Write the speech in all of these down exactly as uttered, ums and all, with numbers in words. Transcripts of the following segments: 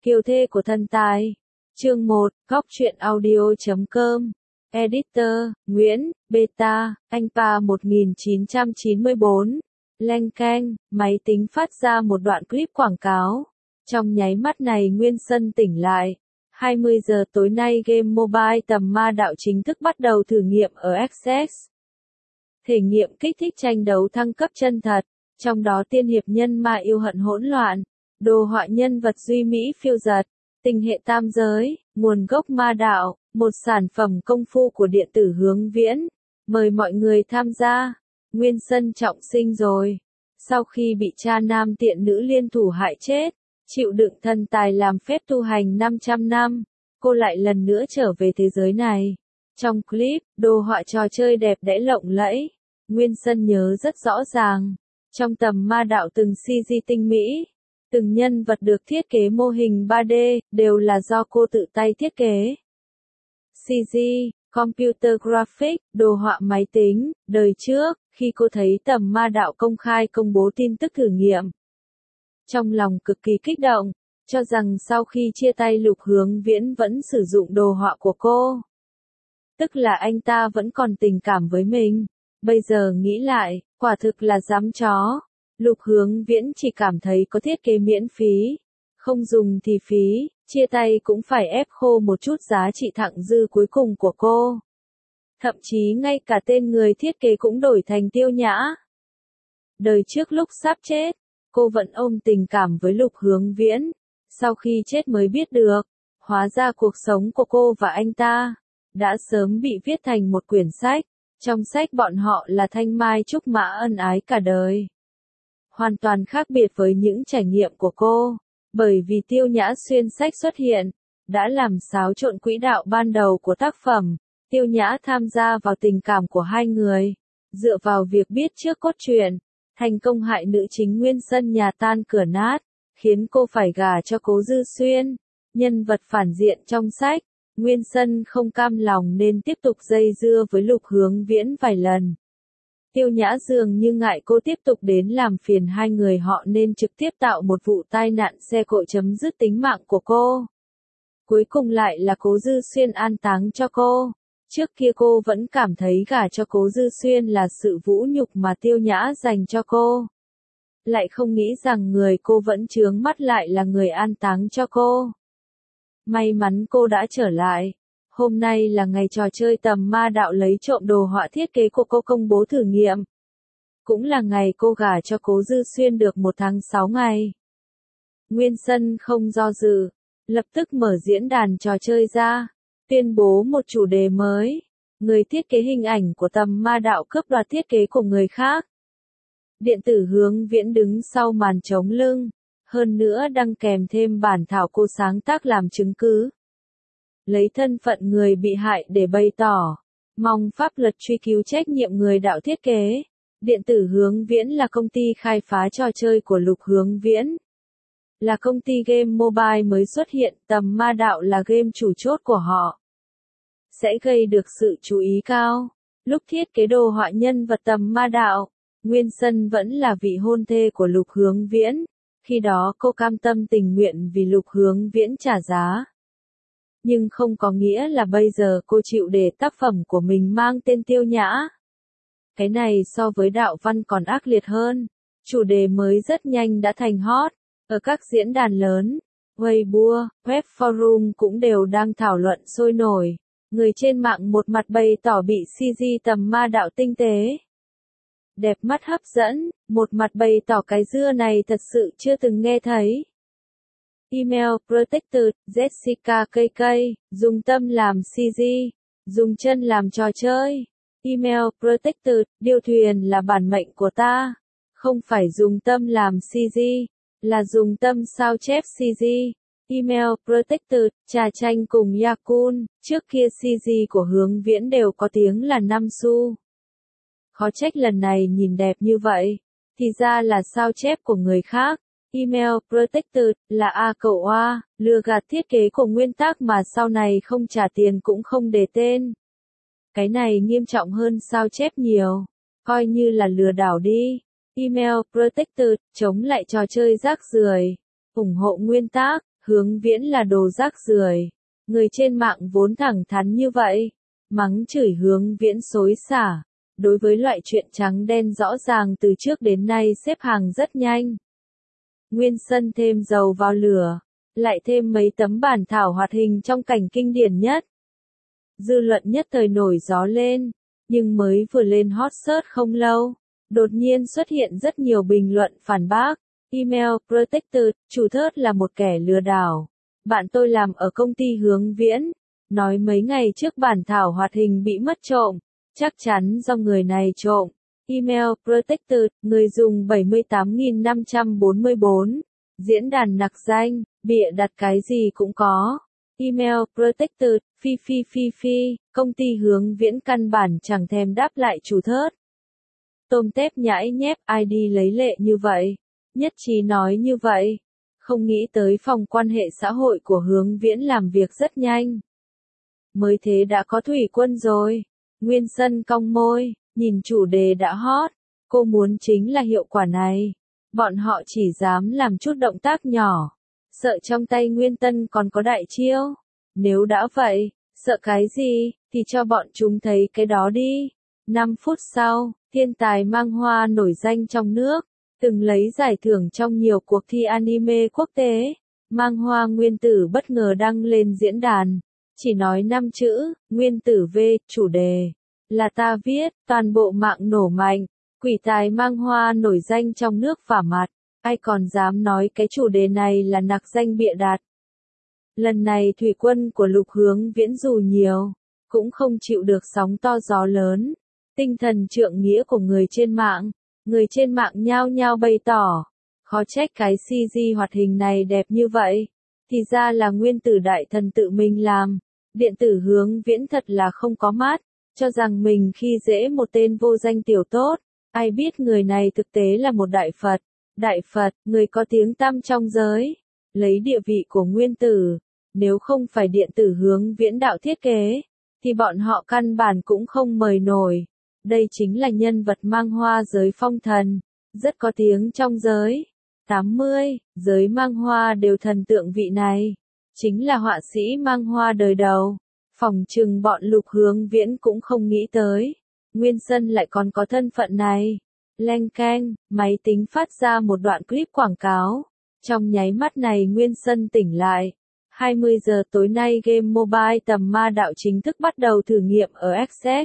Kiều thê của thần tài. Chương một, góc truyện audio chấm com. Editor, Nguyễn, Beta, anh pa một nghìn chín trăm chín mươi bốn. Leng keng, máy tính phát ra một đoạn clip quảng cáo. Trong nháy mắt này Nguyên Sân tỉnh lại. hai mươi giờ tối nay game mobile tầm ma đạo chính thức bắt đầu thử nghiệm ở Access. Thể nghiệm kích thích tranh đấu thăng cấp chân thật, trong đó tiên hiệp nhân ma yêu hận hỗn loạn, đồ họa nhân vật duy mỹ phiêu dật, tình hệ tam giới, nguồn gốc ma đạo, một sản phẩm công phu của điện tử Hướng Viễn. Mời mọi người tham gia. Nguyên Sân trọng sinh rồi. Sau khi bị cha nam tiện nữ liên thủ hại chết, chịu đựng thần tài làm phép tu hành năm trăm năm, cô lại lần nữa trở về thế giới này. Trong clip, đồ họa trò chơi đẹp đẽ lộng lẫy, Nguyên Sân nhớ rất rõ ràng. Trong tầm ma đạo từng xê giê tinh mỹ, từng nhân vật được thiết kế mô hình ba D, đều là do cô tự tay thiết kế. xê giê, Computer Graphics, đồ họa máy tính, đời trước, khi cô thấy tầm ma đạo công khai công bố tin tức thử nghiệm. Trong lòng cực kỳ kích động, cho rằng sau khi chia tay Lục Hướng Viễn vẫn sử dụng đồ họa của cô. Tức là anh ta vẫn còn tình cảm với mình. Bây giờ nghĩ lại, quả thực là dám chó. Lục Hướng Viễn chỉ cảm thấy có thiết kế miễn phí, không dùng thì phí, chia tay cũng phải ép khô một chút giá trị thặng dư cuối cùng của cô. Thậm chí ngay cả tên người thiết kế cũng đổi thành Tiêu Nhã. Đời trước lúc sắp chết, cô vẫn ôm tình cảm với Lục Hướng Viễn, sau khi chết mới biết được, hóa ra cuộc sống của cô và anh ta đã sớm bị viết thành một quyển sách. Trong sách bọn họ là thanh mai trúc mã ân ái cả đời. Hoàn toàn khác biệt với những trải nghiệm của cô, bởi vì Tiêu Nhã xuyên sách xuất hiện, đã làm xáo trộn quỹ đạo ban đầu của tác phẩm. Tiêu Nhã tham gia vào tình cảm của hai người, dựa vào việc biết trước cốt truyện, thành công hại nữ chính Nguyên Sân nhà tan cửa nát, khiến cô phải gả cho Cố Dư Xuyên, nhân vật phản diện trong sách. Nguyên Sân không cam lòng nên tiếp tục dây dưa với Lục Hướng Viễn vài lần. Tiêu Nhã dường như ngại cô tiếp tục đến làm phiền hai người họ nên trực tiếp tạo một vụ tai nạn xe cộ chấm dứt tính mạng của cô. Cuối cùng lại là Cố Dư Xuyên an táng cho cô. Trước kia cô vẫn cảm thấy gả cho Cố Dư Xuyên là sự vũ nhục mà Tiêu Nhã dành cho cô. Lại không nghĩ rằng người cô vẫn chướng mắt lại là người an táng cho cô. May mắn cô đã trở lại. Hôm nay là ngày trò chơi tầm ma đạo lấy trộm đồ họa thiết kế của cô công bố thử nghiệm. Cũng là ngày cô gả cho Cố Dư Xuyên được một tháng sáu ngày. Nguyên Sân không do dự, lập tức mở diễn đàn trò chơi ra, tuyên bố một chủ đề mới. Người thiết kế hình ảnh của tầm ma đạo cướp đoạt thiết kế của người khác. Điện tử Hướng Viễn đứng sau màn chống lưng. Hơn nữa đăng kèm thêm bản thảo cô sáng tác làm chứng cứ. Lấy thân phận người bị hại để bày tỏ, mong pháp luật truy cứu trách nhiệm người đạo thiết kế. Điện tử Hướng Viễn là công ty khai phá trò chơi của Lục Hướng Viễn. Là công ty game mobile mới xuất hiện, tầm ma đạo là game chủ chốt của họ. Sẽ gây được sự chú ý cao. Lúc thiết kế đồ họa nhân vật tầm ma đạo, Nguyên Sân vẫn là vị hôn thê của Lục Hướng Viễn. Khi đó cô cam tâm tình nguyện vì Lục Hướng Viễn trả giá. Nhưng không có nghĩa là bây giờ cô chịu để tác phẩm của mình mang tên Tiêu Nhã. Cái này so với đạo văn còn ác liệt hơn. Chủ đề mới rất nhanh đã thành hot. Ở các diễn đàn lớn, Weibo, web forum cũng đều đang thảo luận sôi nổi. Người trên mạng một mặt bày tỏ bị xê giê tầm ma đạo tinh tế, đẹp mắt hấp dẫn, một mặt bày tỏ cái dưa này thật sự chưa từng nghe thấy. Email Protected, Jessica ca ca, dùng tâm làm xê giê, dùng chân làm trò chơi. Email Protected, điêu thuyền là bản mệnh của ta. Không phải dùng tâm làm xê giê, là dùng tâm sao chép xê giê. Email Protected, trà chanh cùng Yakun, trước kia xê giê của Hướng Viễn đều có tiếng là năm xu. Khó trách lần này nhìn đẹp như vậy, thì ra là sao chép của người khác. Email Protected là A cậu A, lừa gạt thiết kế của nguyên tác mà sau này không trả tiền cũng không để tên. Cái này nghiêm trọng hơn sao chép nhiều, coi như là lừa đảo đi. Email Protected chống lại trò chơi rác rưởi, ủng hộ nguyên tác, Hướng Viễn là đồ rác rưởi. Người trên mạng vốn thẳng thắn như vậy, mắng chửi Hướng Viễn xối xả. Đối với loại chuyện trắng đen rõ ràng từ trước đến nay xếp hàng rất nhanh. Nguyên Sân thêm dầu vào lửa, lại thêm mấy tấm bản thảo hoạt hình trong cảnh kinh điển nhất. Dư luận nhất thời nổi gió lên, nhưng mới vừa lên hot search không lâu, đột nhiên xuất hiện rất nhiều bình luận phản bác. Email Protector, chủ thớt là một kẻ lừa đảo. Bạn tôi làm ở công ty Hướng Viễn, nói mấy ngày trước bản thảo hoạt hình bị mất trộm, chắc chắn do người này trộm. Email Protector, người dùng bảy mươi tám nghìn năm trăm bốn mươi bốn. Diễn đàn nặc danh, bịa đặt cái gì cũng có. Email Protector, phi phi phi phi, công ty Hướng Viễn căn bản chẳng thèm đáp lại chủ thớt. Tôm tép nhãi nhép ai đi lấy lệ như vậy, nhất trí nói như vậy. Không nghĩ tới phòng quan hệ xã hội của Hướng Viễn làm việc rất nhanh. Mới thế đã có thủy quân rồi. Nguyên Sân cong môi, nhìn chủ đề đã hot. Cô muốn chính là hiệu quả này. Bọn họ chỉ dám làm chút động tác nhỏ. Sợ trong tay Nguyên Tân còn có đại chiêu. Nếu đã vậy, sợ cái gì, thì cho bọn chúng thấy cái đó đi. năm phút sau, thiên tài mang hoa nổi danh trong nước, từng lấy giải thưởng trong nhiều cuộc thi anime quốc tế. Mang hoa Nguyên Tử bất ngờ đăng lên diễn đàn. Chỉ nói năm chữ, Nguyên Tử V, chủ đề là ta viết, toàn bộ mạng nổ mạnh. Quỷ tài mang hoa nổi danh trong nước vả mặt. Ai còn dám nói cái chủ đề này là nặc danh bịa đặt. Lần này thủy quân của Lục Hướng Viễn dù nhiều, cũng không chịu được sóng to gió lớn. Tinh thần trượng nghĩa của người trên mạng, người trên mạng nhao nhao bày tỏ. Khó trách cái xê giê hoạt hình này đẹp như vậy. Thì ra là Nguyên Tử đại thần tự mình làm. Điện tử Hướng Viễn thật là không có mắt, cho rằng mình khi dễ một tên vô danh tiểu tốt. Ai biết người này thực tế là một đại Phật. Đại Phật, người có tiếng tăm trong giới. Lấy địa vị của Nguyên Tử, nếu không phải điện tử Hướng Viễn đạo thiết kế, thì bọn họ căn bản cũng không mời nổi. Đây chính là nhân vật mang hoa giới phong thần, rất có tiếng trong giới. tám mươi, giới mang hoa đều thần tượng vị này. Chính là họa sĩ mang hoa đời đầu. Phỏng chừng bọn Lục Hướng Viễn cũng không nghĩ tới. Nguyên Sân lại còn có thân phận này. Leng keng, máy tính phát ra một đoạn clip quảng cáo. Trong nháy mắt này Nguyên Sân tỉnh lại. hai mươi giờ tối nay game mobile tầm ma đạo chính thức bắt đầu thử nghiệm ở Access.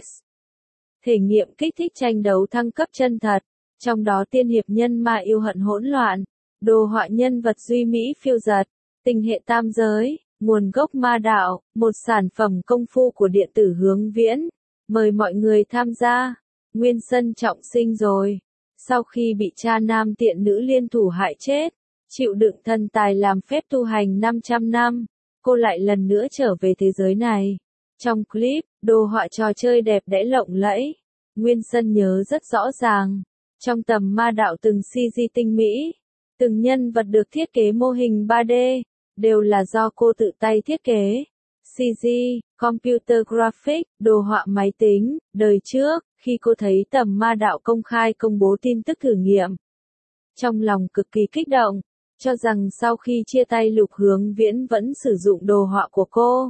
Thể nghiệm kích thích tranh đấu thăng cấp chân thật. Trong đó tiên hiệp nhân ma yêu hận hỗn loạn. Đồ họa nhân vật duy mỹ phiêu giật. Tình hệ tam giới. Nguồn gốc ma đạo. Một sản phẩm công phu của điện tử Hướng Viễn. Mời mọi người tham gia. Nguyên Sân trọng sinh rồi. Sau khi bị cha nam tiện nữ liên thủ hại chết, chịu đựng thần tài làm phép tu hành năm trăm năm, cô lại lần nữa trở về thế giới này. Trong clip, đồ họa trò chơi đẹp đẽ lộng lẫy. Nguyên Sân nhớ rất rõ ràng. Trong tầm ma đạo từng xê giê tinh mỹ, từng nhân vật được thiết kế mô hình ba D, đều là do cô tự tay thiết kế. xê giê, Computer Graphics, đồ họa máy tính, đời trước, khi cô thấy tầm ma đạo công khai công bố tin tức thử nghiệm. Trong lòng cực kỳ kích động, cho rằng sau khi chia tay Lục Hướng Viễn vẫn sử dụng đồ họa của cô.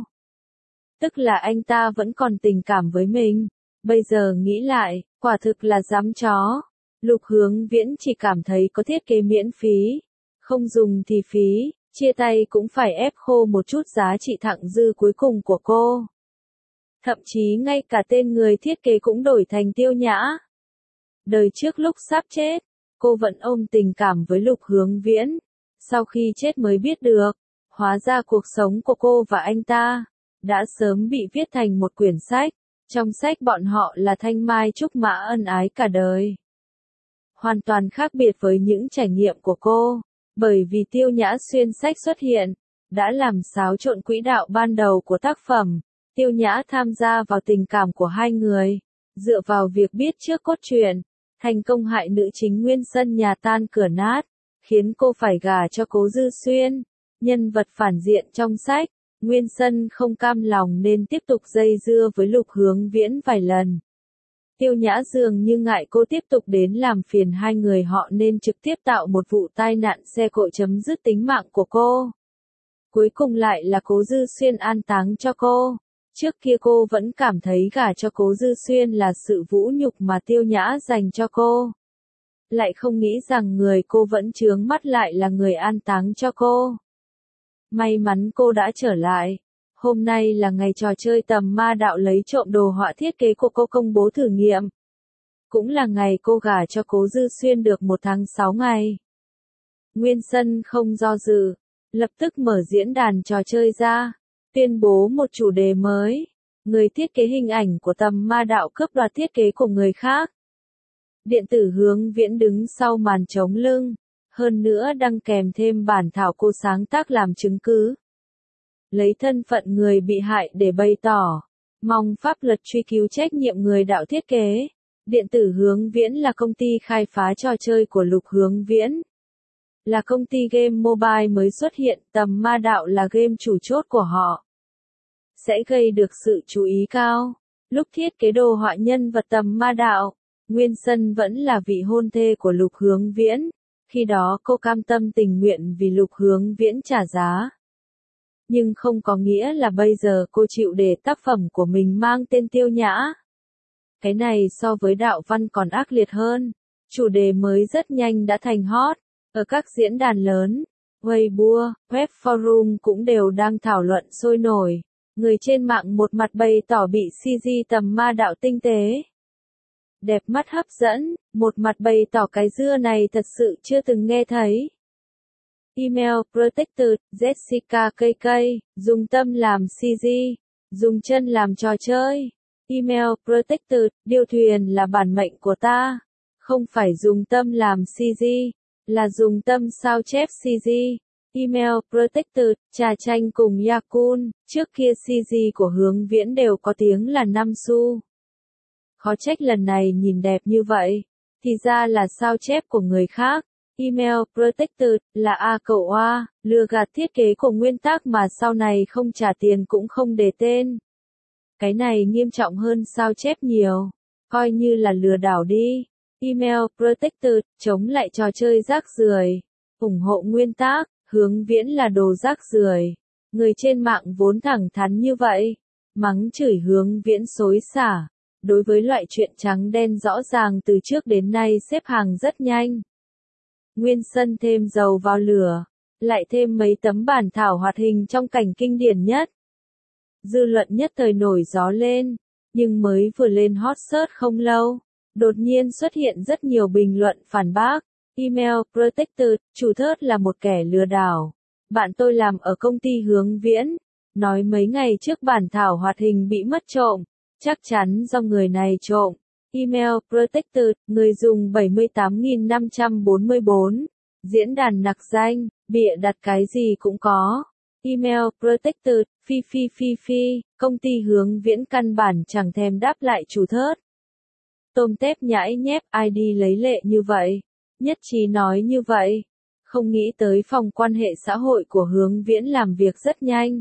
Tức là anh ta vẫn còn tình cảm với mình. Bây giờ nghĩ lại, quả thực là dám chó. Lục Hướng Viễn chỉ cảm thấy có thiết kế miễn phí, không dùng thì phí. Chia tay cũng phải ép khô một chút giá trị thặng dư cuối cùng của cô. Thậm chí ngay cả tên người thiết kế cũng đổi thành Tiêu Nhã. Đời trước lúc sắp chết, cô vẫn ôm tình cảm với Lục Hướng Viễn. Sau khi chết mới biết được, hóa ra cuộc sống của cô và anh ta đã sớm bị viết thành một quyển sách. Trong sách bọn họ là thanh mai trúc mã ân ái cả đời. Hoàn toàn khác biệt với những trải nghiệm của cô. Bởi vì Tiêu Nhã xuyên sách xuất hiện, đã làm xáo trộn quỹ đạo ban đầu của tác phẩm. Tiêu Nhã tham gia vào tình cảm của hai người, dựa vào việc biết trước cốt truyện, thành công hại nữ chính Nguyên Sân nhà tan cửa nát, khiến cô phải gả cho Cố Dư Xuyên, nhân vật phản diện trong sách. Nguyên Sân không cam lòng nên tiếp tục dây dưa với Lục Hướng Viễn vài lần. Tiêu Nhã dường như ngại cô tiếp tục đến làm phiền hai người họ nên trực tiếp tạo một vụ tai nạn xe cộ chấm dứt tính mạng của cô. cuối cùng lại là Cố Dư Xuyên an táng cho cô. Trước kia cô vẫn cảm thấy gả cho Cố Dư Xuyên là sự vũ nhục mà Tiêu Nhã dành cho cô. Lại không nghĩ rằng người cô vẫn chướng mắt lại là người an táng cho cô. May mắn cô đã trở lại. Hôm nay là ngày trò chơi tầm ma đạo lấy trộm đồ họa thiết kế của cô công bố thử nghiệm. Cũng là ngày cô gả cho Cố Dư Xuyên được một tháng sáu ngày. Nguyên Sân không do dự, lập tức mở diễn đàn trò chơi ra, tuyên bố một chủ đề mới. Người thiết kế hình ảnh của tầm ma đạo cướp đoạt thiết kế của người khác. Điện tử Hướng Viễn đứng sau màn chống lưng, hơn nữa đăng kèm thêm bản thảo cô sáng tác làm chứng cứ. Lấy thân phận người bị hại để bày tỏ, mong pháp luật truy cứu trách nhiệm người đạo thiết kế. Điện tử Hướng Viễn là công ty khai phá trò chơi của Lục Hướng Viễn. Là công ty game mobile mới xuất hiện, tầm ma đạo là game chủ chốt của họ. Sẽ gây được sự chú ý cao. Lúc thiết kế đồ họa nhân vật tầm ma đạo, Nguyên Sân vẫn là vị hôn thê của Lục Hướng Viễn. Khi đó cô cam tâm tình nguyện vì Lục Hướng Viễn trả giá. Nhưng không có nghĩa là bây giờ cô chịu để tác phẩm của mình mang tên Tiêu Nhã. Cái này so với đạo văn còn ác liệt hơn. Chủ đề mới rất nhanh đã thành hot. Ở các diễn đàn lớn, Weibo, web forum cũng đều đang thảo luận sôi nổi. Người trên mạng một mặt bày tỏ bị xê giê tầm ma đạo tinh tế. Đẹp mắt hấp dẫn, một mặt bày tỏ cái dưa này thật sự chưa từng nghe thấy. Email Protected, Jessica ca ca, dùng tâm làm xê giê, dùng chân làm trò chơi. Email Protected, điêu thuyền là bản mệnh của ta. Không phải dùng tâm làm xê giê, là dùng tâm sao chép xê giê. Email Protected, trà chanh cùng Yakun, trước kia xê giê của Hướng Viễn đều có tiếng là năm xu. Khó trách lần này nhìn đẹp như vậy, thì ra là sao chép của người khác. Email Protected là A cậu A, lừa gạt thiết kế của nguyên tác mà sau này không trả tiền cũng không để tên. Cái này nghiêm trọng hơn sao chép nhiều, coi như là lừa đảo đi. Email Protected, chống lại trò chơi rác rưởi, ủng hộ nguyên tác, Hướng Viễn là đồ rác rưởi. Người trên mạng vốn thẳng thắn như vậy, mắng chửi Hướng Viễn xối xả. Đối với loại chuyện trắng đen rõ ràng từ trước đến nay xếp hàng rất nhanh. Nguyên Sân thêm dầu vào lửa, lại thêm mấy tấm bản thảo hoạt hình trong cảnh kinh điển nhất. Dư luận nhất thời nổi gió lên, nhưng mới vừa lên hot search không lâu, đột nhiên xuất hiện rất nhiều bình luận phản bác. Email Protected, chủ thớt là một kẻ lừa đảo. Bạn tôi làm ở công ty Hướng Viễn, nói mấy ngày trước bản thảo hoạt hình bị mất trộm, chắc chắn do người này trộm. Email Protected, người dùng bảy mươi tám nghìn năm trăm bốn mươi bốn. Diễn đàn nặc danh, bịa đặt cái gì cũng có. Email Protected, phi phi phi phi, công ty Hướng Viễn căn bản chẳng thèm đáp lại chủ thớt. Tôm tép nhãi nhép i đê lấy lệ như vậy. Nhất trí nói như vậy. Không nghĩ tới phòng quan hệ xã hội của Hướng Viễn làm việc rất nhanh.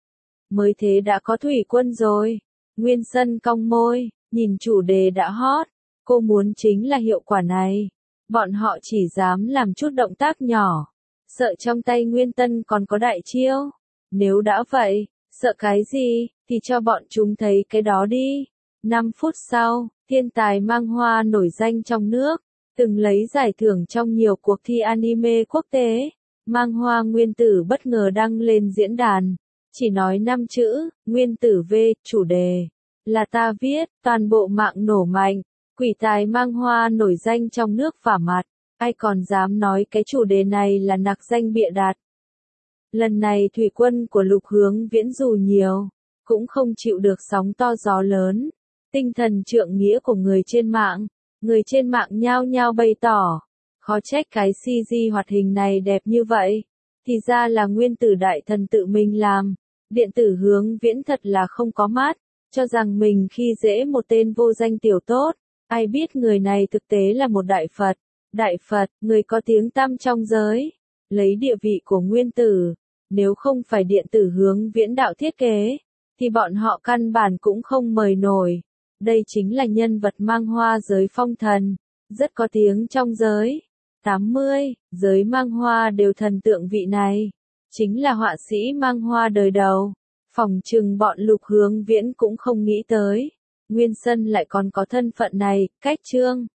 Mới thế đã có thủy quân rồi. Nguyên Sân cong môi, nhìn chủ đề đã hot. Cô muốn chính là hiệu quả này. Bọn họ chỉ dám làm chút động tác nhỏ. Sợ trong tay Nguyên Tân còn có đại chiêu. Nếu đã vậy, sợ cái gì, thì cho bọn chúng thấy cái đó đi. năm phút sau, thiên tài mang hoa nổi danh trong nước, từng lấy giải thưởng trong nhiều cuộc thi anime quốc tế. Mang hoa Nguyên Tử bất ngờ đăng lên diễn đàn. Chỉ nói năm chữ, Nguyên Tử V, chủ đề là ta viết, toàn bộ mạng nổ mạnh. Quỷ tài mang hoa nổi danh trong nước vả mặt. Ai còn dám nói cái chủ đề này là nặc danh bịa đặt. Lần này thủy quân của Lục Hướng Viễn dù nhiều, cũng không chịu được sóng to gió lớn. Tinh thần trượng nghĩa của người trên mạng, người trên mạng nhao nhao bày tỏ. Khó trách cái xê giê hoạt hình này đẹp như vậy. Thì ra là Nguyên Tử đại thần tự mình làm. Điện tử Hướng Viễn thật là không có mắt, cho rằng mình khi dễ một tên vô danh tiểu tốt. Ai biết người này thực tế là một đại Phật. Đại Phật, người có tiếng tăm trong giới. Lấy địa vị của Nguyên Tử. Nếu không phải điện tử Hướng Viễn đạo thiết kế, thì bọn họ căn bản cũng không mời nổi. Đây chính là nhân vật mang hoa giới phong thần. Rất có tiếng trong giới. tám mươi, giới mang hoa đều thần tượng vị này. chính là họa sĩ mang hoa đời đầu. Phỏng chừng bọn Lục Hướng Viễn cũng không nghĩ tới. Nguyên Sân lại còn có thân phận này, cách chương.